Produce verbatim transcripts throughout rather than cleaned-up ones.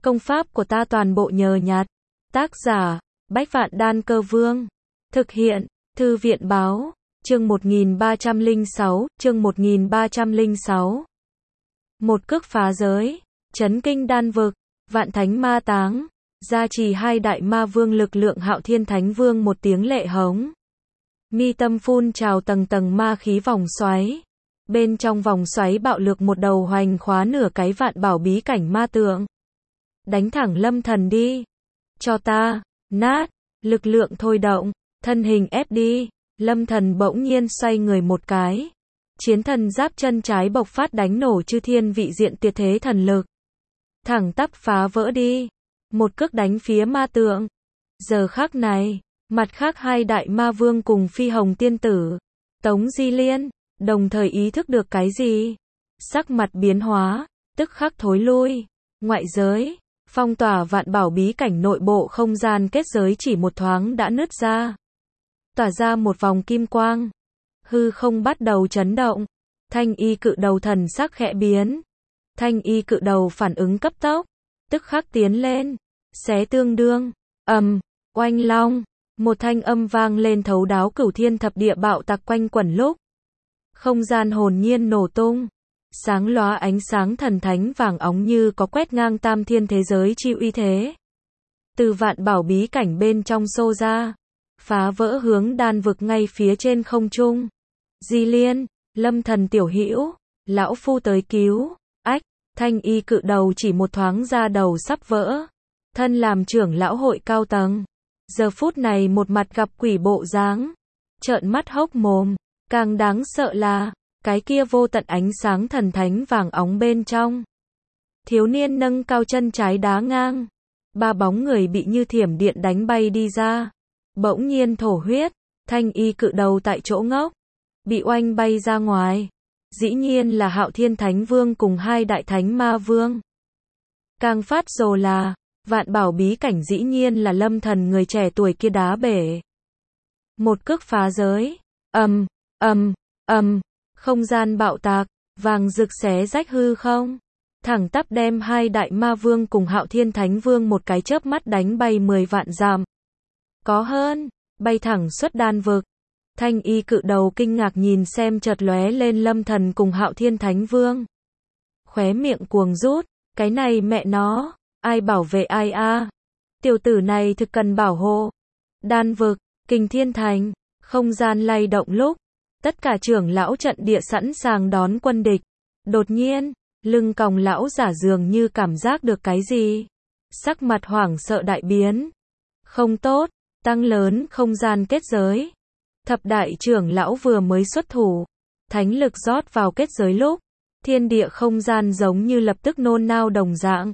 Công pháp của ta toàn bộ nhờ nhặt. Tác giả, Bách Vạn Đan Cơ Vương. Thực hiện, Thư viện báo, chương một nghìn ba trăm lẻ sáu, chương một nghìn ba trăm lẻ sáu. Một cước phá giới, chấn kinh đan vực, vạn thánh ma táng, gia trì hai đại ma vương lực lượng Hạo Thiên Thánh Vương một tiếng lệ hống. Mi tâm phun trào tầng tầng ma khí vòng xoáy. Bên trong vòng xoáy bạo lực một đầu hoành khóa nửa cái vạn bảo bí cảnh ma tượng. Đánh thẳng Lâm Thần đi. Cho ta, nát, lực lượng thôi động, thân hình ép đi. Lâm Thần bỗng nhiên xoay người một cái. Chiến thần giáp chân trái bộc phát đánh nổ chư thiên vị diện tiệt thế thần lực. Thẳng tắp phá vỡ đi. Một cước đánh phía ma tượng. Giờ khắc này, mặt khác hai đại ma vương cùng Phi Hồng tiên tử, Tống Di Liên, đồng thời ý thức được cái gì. Sắc mặt biến hóa, tức khắc thối lui. Ngoại giới, phong tỏa vạn bảo bí cảnh nội bộ không gian kết giới chỉ một thoáng đã nứt ra. Tỏa ra một vòng kim quang. Hư không bắt đầu chấn động. Thanh y cự đầu thần sắc khẽ biến. Thanh y cự đầu phản ứng cấp tốc. Tức khắc tiến lên. Xé tương đương. Ầm, oanh long. Một thanh âm vang lên thấu đáo cửu thiên thập địa bạo tạc quanh quẩn lúc. Không gian hồn nhiên nổ tung. Sáng lóa ánh sáng thần thánh vàng óng như có quét ngang tam thiên thế giới chi uy thế. Từ vạn bảo bí cảnh bên trong xô ra. Phá vỡ hướng đan vực ngay phía trên không trung. Di Liên, Lâm Thần tiểu hữu, lão phu tới cứu. Ách, thanh y cự đầu chỉ một thoáng ra đầu sắp vỡ. Thân làm trưởng lão hội cao tầng. Giờ phút này một mặt gặp quỷ bộ dáng. Trợn mắt hốc mồm. Càng đáng sợ là, cái kia vô tận ánh sáng thần thánh vàng óng bên trong. Thiếu niên nâng cao chân trái đá ngang. Ba bóng người bị như thiểm điện đánh bay đi ra. Bỗng nhiên thổ huyết. Thanh y cự đầu tại chỗ ngốc. Bị oanh bay ra ngoài. Dĩ nhiên là Hạo Thiên Thánh Vương cùng hai đại thánh ma vương. Càng phát rồ là, vạn bảo bí cảnh dĩ nhiên là Lâm Thần người trẻ tuổi kia đá bể. Một cước phá giới. Ầm, ầm, ầm, không gian bạo tạc, vàng rực xé rách hư không. Thẳng tắp đem hai đại ma vương cùng Hạo Thiên Thánh Vương một cái chớp mắt đánh bay mười vạn dặm. Có hơn, bay thẳng xuất đan vực. Thanh y cự đầu kinh ngạc nhìn xem chợt lóe lên Lâm Thần cùng Hạo Thiên Thánh Vương. Khóe miệng cuồng rút, cái này mẹ nó, ai bảo vệ ai a? Tiểu tử này thực cần bảo hộ. Đan vực, Kình Thiên Thành, không gian lay động lúc, tất cả trưởng lão trận địa sẵn sàng đón quân địch. Đột nhiên, lưng còng lão giả dường như cảm giác được cái gì. Sắc mặt hoảng sợ đại biến. Không tốt, tăng lớn không gian kết giới. Thập đại trưởng lão vừa mới xuất thủ. Thánh lực rót vào kết giới lúc. Thiên địa không gian giống như lập tức nôn nao đồng dạng.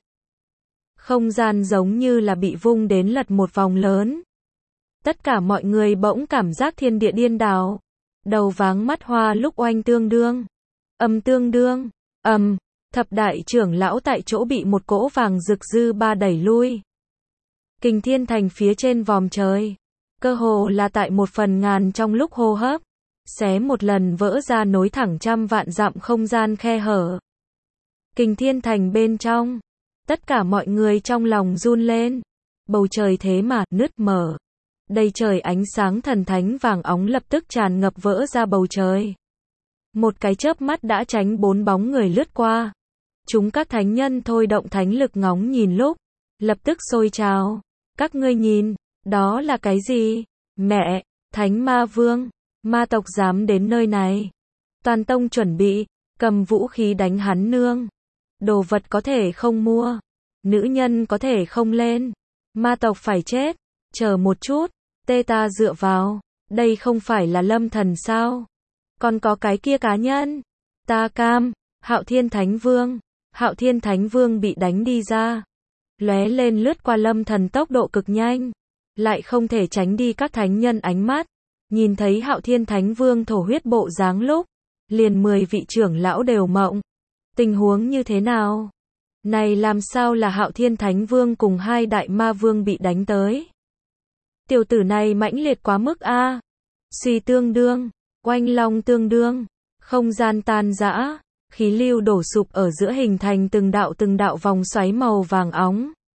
Không gian giống như là bị vung đến lật một vòng lớn. Tất cả mọi người bỗng cảm giác thiên địa điên đảo. Đầu váng mắt hoa lúc oanh tương đương. Âm tương đương. Ầm, thập đại trưởng lão tại chỗ bị một cỗ vàng rực dư ba đẩy lui. Kình Thiên Thành phía trên vòm trời. Cơ hồ là tại một phần ngàn trong lúc hô hấp. Xé một lần vỡ ra nối thẳng trăm vạn dặm không gian khe hở. Kình Thiên Thành bên trong. Tất cả mọi người trong lòng run lên. Bầu trời thế mà nứt mở. Đầy trời ánh sáng thần thánh vàng óng lập tức tràn ngập vỡ ra bầu trời. Một cái chớp mắt đã tránh bốn bóng người lướt qua. Chúng các thánh nhân thôi động thánh lực ngóng nhìn lúc. Lập tức sôi trào. Các ngươi nhìn, đó là cái gì? Mẹ, thánh ma vương, ma tộc dám đến nơi này. Toàn tông chuẩn bị, cầm vũ khí đánh hắn nương. Đồ vật có thể không mua. Nữ nhân có thể không lên. Ma tộc phải chết. Chờ một chút. Tê ta dựa vào, đây không phải là Lâm Thần sao? Còn có cái kia cá nhân. Ta cam, Hạo Thiên Thánh Vương. Hạo Thiên Thánh Vương bị đánh đi ra. Lóe lên lướt qua Lâm Thần tốc độ cực nhanh. Lại không thể tránh đi các thánh nhân ánh mắt. Nhìn thấy Hạo Thiên Thánh Vương thổ huyết bộ dáng lúc. Liền mười vị trưởng lão đều mộng. Tình huống như thế nào? Này làm sao là Hạo Thiên Thánh Vương cùng hai đại ma vương bị đánh tới? Tiểu tử này mãnh liệt quá mức a. Suy tương đương, oanh long tương đương, không gian tan rã, khí lưu đổ sụp ở giữa hình thành từng đạo từng đạo vòng xoáy màu vàng óng.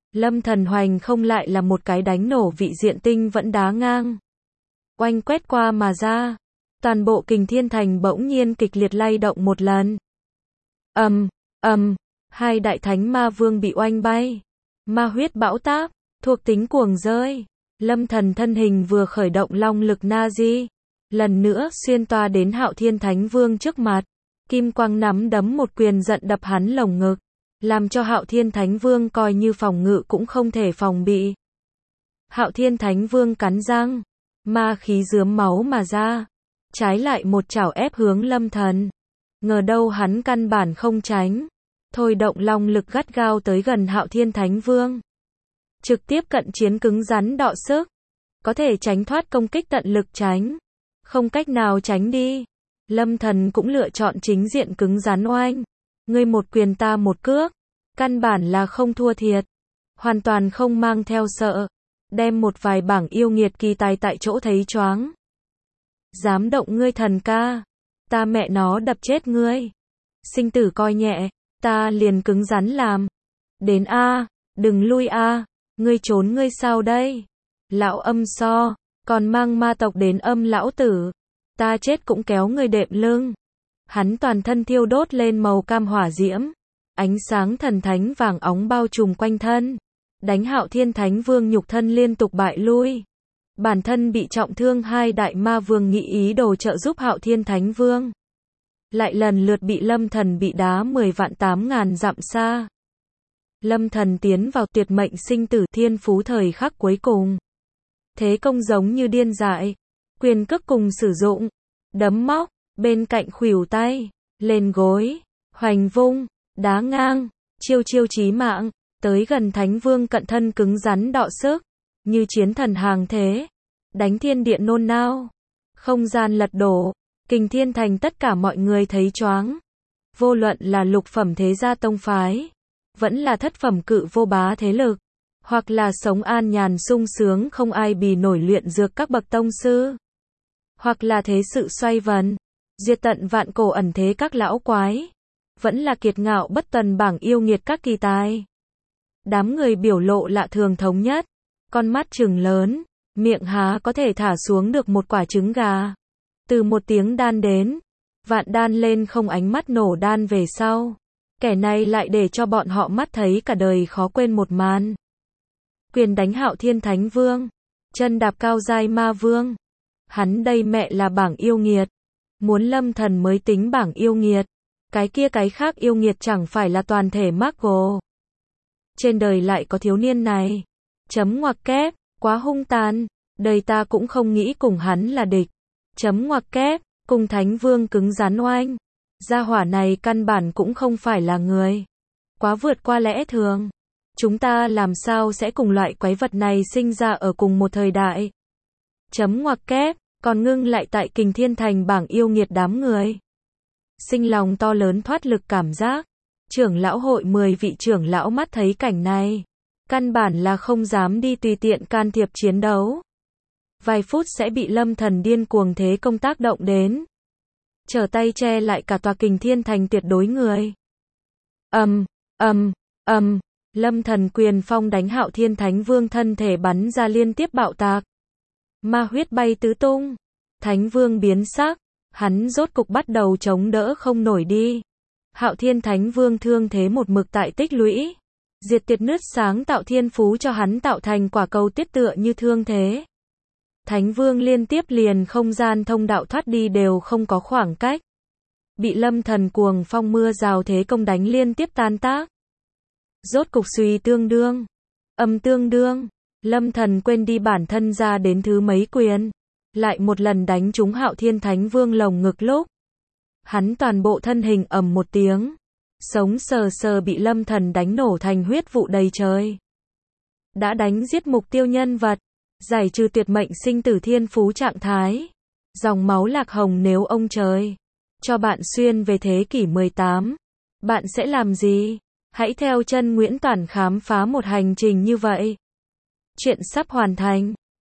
Lâm Thần hoành không lại là một cái đánh nổ vị diện tinh vẫn đá ngang. Oanh quét qua mà ra. Toàn bộ Kình Thiên Thành bỗng nhiên kịch liệt lay động một lần. Ầm, ầm, hai đại thánh ma vương bị oanh bay. Ma huyết bão táp, thuộc tính cuồng rơi. Lâm Thần thân hình vừa khởi động long lực Nazi, lần nữa xuyên toa đến Hạo Thiên Thánh Vương trước mặt. Kim quang nắm đấm một quyền giận đập hắn lồng ngực, làm cho Hạo Thiên Thánh Vương coi như phòng ngự cũng không thể phòng bị. Hạo Thiên Thánh Vương cắn răng, ma khí rướm máu mà ra, trái lại một chảo ép hướng Lâm Thần. Ngờ đâu hắn căn bản không tránh, thôi động long lực gắt gao tới gần Hạo Thiên Thánh Vương. Trực tiếp cận chiến cứng rắn đọ sức, có thể tránh thoát công kích tận lực tránh, không cách nào tránh đi. Lâm Thần cũng lựa chọn chính diện cứng rắn oanh, ngươi một quyền ta một cước, căn bản là không thua thiệt, hoàn toàn không mang theo sợ, đem một vài bảng yêu nghiệt kỳ tài tại chỗ thấy choáng. Dám động ngươi thần ca, ta mẹ nó đập chết ngươi. Sinh tử coi nhẹ, ta liền cứng rắn làm. Đến a, đừng lui a, ngươi trốn ngươi sao đây? Lão âm so, còn mang ma tộc đến âm lão tử, ta chết cũng kéo ngươi đệm lưng. Hắn toàn thân thiêu đốt lên màu cam hỏa diễm, ánh sáng thần thánh vàng óng bao trùm quanh thân, đánh Hạo Thiên Thánh Vương nhục thân liên tục bại lui. Bản thân bị trọng thương hai đại ma vương nghĩ ý đồ trợ giúp Hạo Thiên Thánh Vương, lại lần lượt bị Lâm Thần bị đá mười vạn tám ngàn dặm xa. Lâm Thần tiến vào tuyệt mệnh sinh tử thiên phú thời khắc cuối cùng. Thế công giống như điên dại, quyền cước cùng sử dụng, đấm móc, bên cạnh khuỷu tay, lên gối, hoành vung, đá ngang, chiêu chiêu chí mạng, tới gần Thánh Vương cận thân cứng rắn đọ sức, như chiến thần hàng thế, đánh thiên địa nôn nao, không gian lật đổ, Kình Thiên Thành tất cả mọi người thấy choáng. Vô luận là lục phẩm thế gia tông phái, vẫn là thất phẩm cự vô bá thế lực, hoặc là sống an nhàn sung sướng không ai bì nổi luyện dược các bậc tông sư, hoặc là thế sự xoay vần, diệt tận vạn cổ ẩn thế các lão quái, vẫn là kiệt ngạo bất tuần bảng yêu nghiệt các kỳ tài. Đám người biểu lộ lạ thường thống nhất, con mắt trừng lớn, miệng há có thể thả xuống được một quả trứng gà. Từ một tiếng đan đến, vạn đan lên không ánh mắt nổ đan về sau. Kẻ này lại để cho bọn họ mắt thấy cả đời khó quên một màn. Quyền đánh Hạo Thiên Thánh Vương, chân đạp cao giai ma vương. Hắn đây mẹ là bảng yêu nghiệt. Muốn Lâm Thần mới tính bảng yêu nghiệt. Cái kia cái khác yêu nghiệt chẳng phải là toàn thể Marvel. Trên đời lại có thiếu niên này. Chấm ngoặc kép, quá hung tàn. Đời ta cũng không nghĩ cùng hắn là địch. Chấm ngoặc kép, cùng Thánh Vương cứng rắn oanh. Gia hỏa này căn bản cũng không phải là người. Quá vượt qua lẽ thường. Chúng ta làm sao sẽ cùng loại quái vật này sinh ra ở cùng một thời đại. Chấm ngoặc kép, còn ngưng lại tại Kình Thiên Thành bảng yêu nghiệt đám người. Sinh lòng to lớn thoát lực cảm giác. Trưởng lão hội mười vị trưởng lão mắt thấy cảnh này. Căn bản là không dám đi tùy tiện can thiệp chiến đấu. Vài phút sẽ bị Lâm Thần điên cuồng thế công tác động đến. Trở tay che lại cả tòa Kình Thiên Thành tuyệt đối người. Ầm, ầm, ầm, Lâm Thần quyền phong đánh Hạo Thiên Thánh Vương thân thể bắn ra liên tiếp bạo tạc. Ma huyết bay tứ tung. Thánh Vương biến sắc, hắn rốt cục bắt đầu chống đỡ không nổi đi. Hạo Thiên Thánh Vương thương thế một mực tại tích lũy. Diệt tiệt nứt sáng tạo thiên phú cho hắn tạo thành quả cầu tiết tựa như thương thế. Thánh Vương liên tiếp liền không gian thông đạo thoát đi đều không có khoảng cách. Bị Lâm Thần cuồng phong mưa rào thế công đánh liên tiếp tan tác. Rốt cục suy tương đương. Âm tương đương. Lâm Thần quên đi bản thân ra đến thứ mấy quyền. Lại một lần đánh trúng Hạo Thiên Thánh Vương lồng ngực lúc. Hắn toàn bộ thân hình ầm một tiếng. Sống sờ sờ bị Lâm Thần đánh nổ thành huyết vụ đầy trời. Đã đánh giết mục tiêu nhân vật. Giải trừ tuyệt mệnh sinh tử thiên phú trạng thái. Dòng máu lạc hồng nếu ông trời cho bạn xuyên về thế kỷ mười tám, bạn sẽ làm gì? Hãy theo chân Nguyễn Toản khám phá một hành trình như vậy. Chuyện sắp hoàn thành.